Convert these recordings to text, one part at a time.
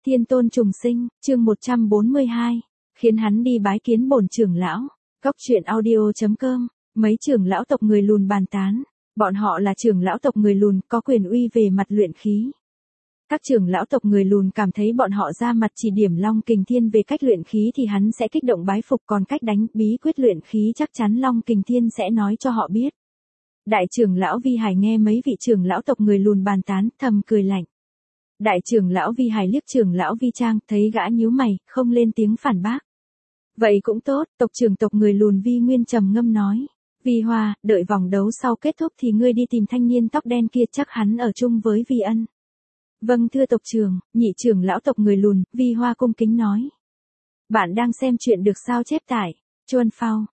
Thiên tôn trùng sinh, chương 142, khiến hắn đi bái kiến bổn trưởng lão. Góc truyện audio.com, mấy trưởng lão tộc người lùn bàn tán. Bọn họ là trưởng lão tộc người lùn, có quyền uy về mặt luyện khí. Các trưởng lão tộc người lùn cảm thấy bọn họ ra mặt chỉ điểm Long Kình Thiên về cách luyện khí thì hắn sẽ kích động bái phục, còn cách đánh bí quyết luyện khí chắc chắn Long Kình Thiên sẽ nói cho họ biết. Đại trưởng lão Vi Hải nghe mấy vị trưởng lão tộc người lùn bàn tán, thầm cười lạnh. Đại trưởng lão Vi Hải liếc trưởng lão Vi Trang, thấy gã nhíu mày, không lên tiếng phản bác. Vậy cũng tốt, tộc trưởng tộc người lùn Vi Nguyên trầm ngâm nói. Vi Hoa, đợi vòng đấu sau kết thúc thì ngươi đi tìm thanh niên tóc đen kia, chắc hắn ở chung với Vi Ân. Vâng thưa tộc trưởng, nhị trưởng lão tộc người lùn, Vi Hoa cung kính nói. Bạn đang xem chuyện được sao chép tải. Chuan Phao,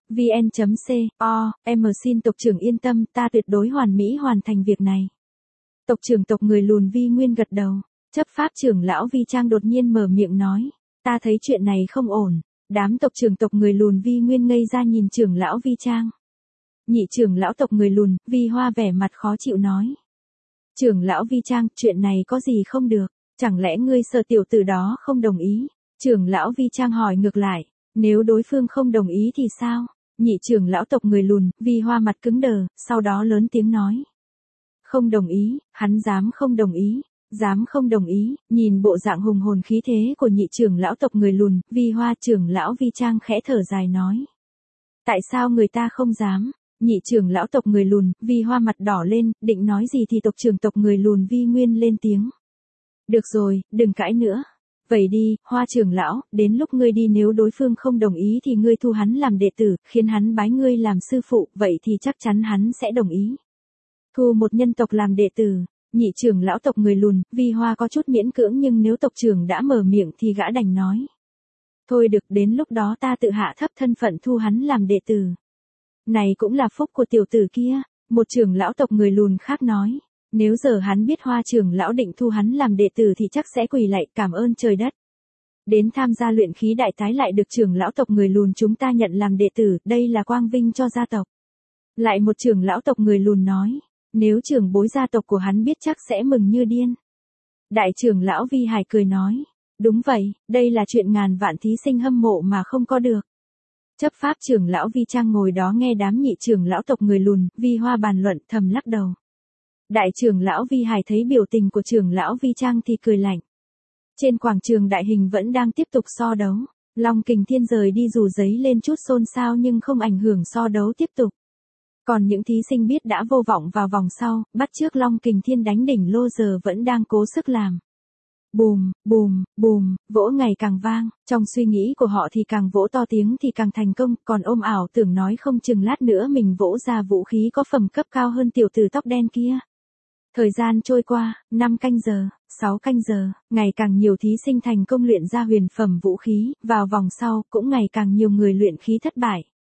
vn.co, xin tộc trưởng yên tâm, ta tuyệt đối hoàn mỹ hoàn thành việc này. Tộc trưởng tộc người lùn Vi Nguyên gật đầu. Chấp pháp trưởng lão Vi Trang đột nhiên mở miệng nói. Ta thấy chuyện này không ổn. Đám tộc trưởng tộc người lùn Vi Nguyên ngây ra nhìn trưởng lão Vi Trang. Nhị trưởng lão tộc người lùn, Vi Hoa vẻ mặt khó chịu nói. Trưởng lão Vi Trang, chuyện này có gì không được, chẳng lẽ ngươi sợ tiểu tử đó không đồng ý? Trưởng lão Vi Trang hỏi ngược lại, nếu đối phương không đồng ý thì sao? Nhị trưởng lão tộc người lùn, Vi Hoa mặt cứng đờ, sau đó lớn tiếng nói. Không đồng ý, hắn dám không đồng ý, dám không đồng ý, nhìn bộ dạng hùng hồn khí thế của nhị trưởng lão tộc người lùn, Vi Hoa trưởng lão Vi Trang khẽ thở dài nói. Tại sao người ta không dám? Nhị trưởng lão tộc người lùn, Vi Hoa mặt đỏ lên, định nói gì thì tộc trưởng tộc người lùn Vi Nguyên lên tiếng. Được rồi, đừng cãi nữa. Vậy đi, Hoa trưởng lão, đến lúc ngươi đi nếu đối phương không đồng ý thì ngươi thu hắn làm đệ tử, khiến hắn bái ngươi làm sư phụ, vậy thì chắc chắn hắn sẽ đồng ý. Thu một nhân tộc làm đệ tử, nhị trưởng lão tộc người lùn, Vi Hoa có chút miễn cưỡng nhưng nếu tộc trưởng đã mở miệng thì gã đành nói. Thôi được, đến lúc đó ta tự hạ thấp thân phận thu hắn làm đệ tử. Này cũng là phúc của tiểu tử kia, một trưởng lão tộc người lùn khác nói. Nếu giờ hắn biết Hoa trưởng lão định thu hắn làm đệ tử thì chắc sẽ quỳ lạy cảm ơn trời đất. Đến tham gia luyện khí đại tái lại được trưởng lão tộc người lùn chúng ta nhận làm đệ tử, đây là quang vinh cho gia tộc. Lại một trưởng lão tộc người lùn nói, nếu trưởng bối gia tộc của hắn biết chắc sẽ mừng như điên. Đại trưởng lão Vi Hải cười nói, đúng vậy, đây là chuyện ngàn vạn thí sinh hâm mộ mà không có được. Chấp pháp trưởng lão Vi Trang ngồi đó nghe đám nhị trưởng lão tộc người lùn, Vi Hoa bàn luận thầm lắc đầu. Đại trưởng lão Vi Hải thấy biểu tình của trưởng lão Vi Trang thì cười lạnh. Trên quảng trường đại hình vẫn đang tiếp tục so đấu. Long Kình Thiên rời đi dù giấy lên chút xôn xao nhưng không ảnh hưởng so đấu tiếp tục. Còn những thí sinh biết đã vô vọng vào vòng sau, bắt chước Long Kình Thiên đánh đỉnh lô giờ vẫn đang cố sức làm. Bùm, bùm, bùm, vỗ ngày càng vang, trong suy nghĩ của họ thì càng vỗ to tiếng thì càng thành công, còn ôm ảo tưởng nói không chừng lát nữa mình vỗ ra vũ khí có phẩm cấp cao hơn tiểu tử tóc đen kia. Thời gian trôi qua, 5 canh giờ, 6 canh giờ, ngày càng nhiều thí sinh thành công luyện ra huyền phẩm vũ khí, vào vòng sau cũng ngày càng nhiều người luyện khí thất bại.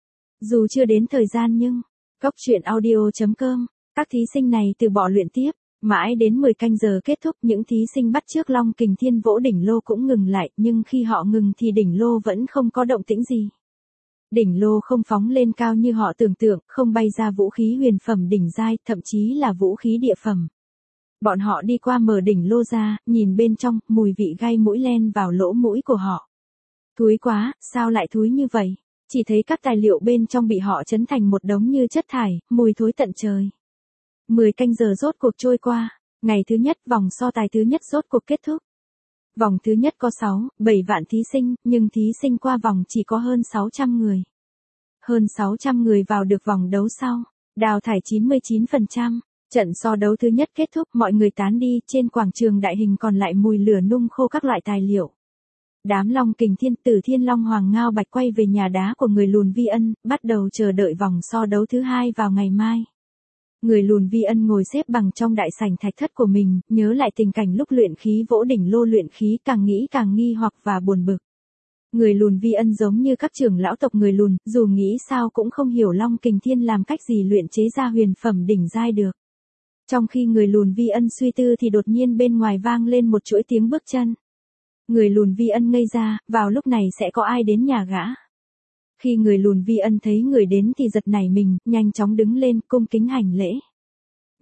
Dù chưa đến thời gian nhưng, góc truyện audio.com, các thí sinh này từ bỏ luyện tiếp. Mãi đến 10 canh giờ kết thúc những thí sinh bắt chước Long Kình Thiên vỗ đỉnh lô cũng ngừng lại, nhưng khi họ ngừng thì đỉnh lô vẫn không có động tĩnh gì. Đỉnh lô không phóng lên cao như họ tưởng tượng, không bay ra vũ khí huyền phẩm đỉnh giai, thậm chí là vũ khí địa phẩm. Bọn họ đi qua mở đỉnh lô ra, nhìn bên trong, mùi vị gai mũi len vào lỗ mũi của họ. Thúi quá, sao lại thúi như vậy? Chỉ thấy các tài liệu bên trong bị họ chấn thành một đống như chất thải, mùi thối tận trời. 10 canh giờ rốt cuộc trôi qua, ngày thứ nhất vòng so tài thứ nhất rốt cuộc kết thúc. Vòng thứ nhất có 7 vạn thí sinh, nhưng thí sinh qua vòng chỉ có hơn 600 người. Hơn 600 người vào được vòng đấu sau, đào thải 99%. Trận so đấu thứ nhất kết thúc, mọi người tán đi, trên quảng trường đại hình còn lại mùi lửa nung khô các loại tài liệu. Đám Long Kình Thiên, Tử Thiên Long Hoàng Ngao Bạch quay về nhà đá của người lùn Vi Ân, bắt đầu chờ đợi vòng so đấu thứ hai vào ngày mai. Người lùn Vi Ân ngồi xếp bằng trong đại sảnh thạch thất của mình, nhớ lại tình cảnh lúc luyện khí vỗ đỉnh lô luyện khí càng nghĩ càng nghi hoặc và buồn bực. Người lùn Vi Ân giống như các trưởng lão tộc người lùn, dù nghĩ sao cũng không hiểu Long Kình Thiên làm cách gì luyện chế ra huyền phẩm đỉnh giai được. Trong khi người lùn Vi Ân suy tư thì đột nhiên bên ngoài vang lên một chuỗi tiếng bước chân. Người lùn Vi Ân ngây ra, vào lúc này sẽ có ai đến nhà gã. Khi người lùn Vi Ân thấy người đến thì giật nảy mình, nhanh chóng đứng lên, cung kính hành lễ.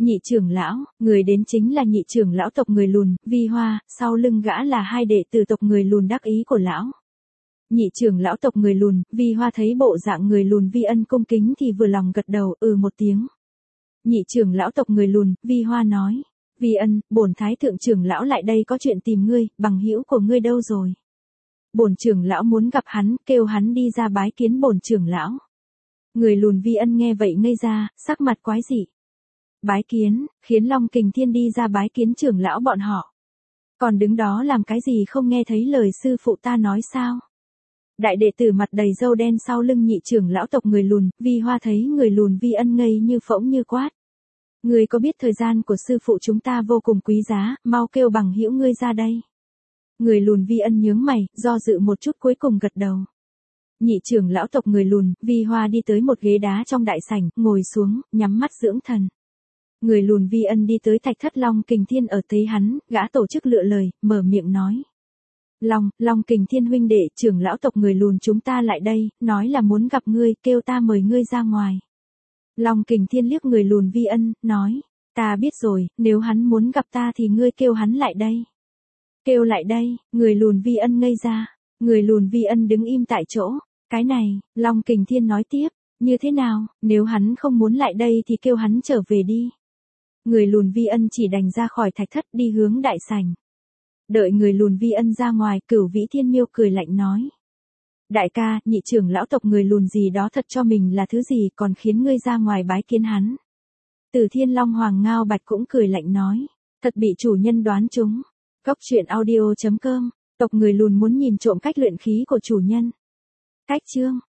Nhị trưởng lão, người đến chính là nhị trưởng lão tộc người lùn, Vi Hoa, sau lưng gã là hai đệ tử tộc người lùn đắc ý của lão. Nhị trưởng lão tộc người lùn, Vi Hoa thấy bộ dạng người lùn Vi Ân cung kính thì vừa lòng gật đầu, một tiếng. Nhị trưởng lão tộc người lùn, Vi Hoa nói, Vi Ân, bổn thái thượng trưởng lão lại đây có chuyện tìm ngươi, bằng hữu của ngươi đâu rồi? Bổn trưởng lão muốn gặp hắn, kêu hắn đi ra bái kiến bổn trưởng lão. Người lùn Vi Ân nghe vậy ngây ra, sắc mặt quái dị. Bái kiến, khiến Long Kình Thiên đi ra bái kiến trưởng lão bọn họ. Còn đứng đó làm cái gì không nghe thấy lời sư phụ ta nói sao? Đại đệ tử mặt đầy râu đen sau lưng nhị trưởng lão tộc người lùn, Vi Hoa thấy người lùn Vi Ân ngây như phỗng như quát. Ngươi có biết thời gian của sư phụ chúng ta vô cùng quý giá, mau kêu bằng hữu ngươi ra đây. Người lùn Vi Ân nhướng mày, do dự một chút cuối cùng gật đầu. Nhị trưởng lão tộc người lùn, Vi Hoa đi tới một ghế đá trong đại sảnh, ngồi xuống, nhắm mắt dưỡng thần. Người lùn Vi Ân đi tới Thạch Thất Long Kình Thiên ở thấy hắn, gã tổ chức lựa lời, mở miệng nói. Long Kình Thiên huynh đệ, trưởng lão tộc người lùn chúng ta lại đây, nói là muốn gặp ngươi, kêu ta mời ngươi ra ngoài. Long Kình Thiên liếc người lùn Vi Ân, nói, ta biết rồi, nếu hắn muốn gặp ta thì ngươi kêu hắn lại đây. Kêu lại đây, người lùn Vi Ân ngây ra, người lùn Vi Ân đứng im tại chỗ, cái này, Long Kình Thiên nói tiếp, như thế nào, nếu hắn không muốn lại đây thì kêu hắn trở về đi. Người lùn Vi Ân chỉ đành ra khỏi thạch thất đi hướng đại sảnh. Đợi người lùn Vi Ân ra ngoài, Cửu Vĩ Thiên Miêu cười lạnh nói. Đại ca, nhị trưởng lão tộc người lùn gì đó thật cho mình là thứ gì còn khiến ngươi ra ngoài bái kiến hắn. Từ Thiên Long Hoàng Ngao Bạch cũng cười lạnh nói. Thật bị chủ nhân đoán trúng. Góc truyện audio.com, tộc người lùn muốn nhìn trộm cách luyện khí của chủ nhân. Cách chương.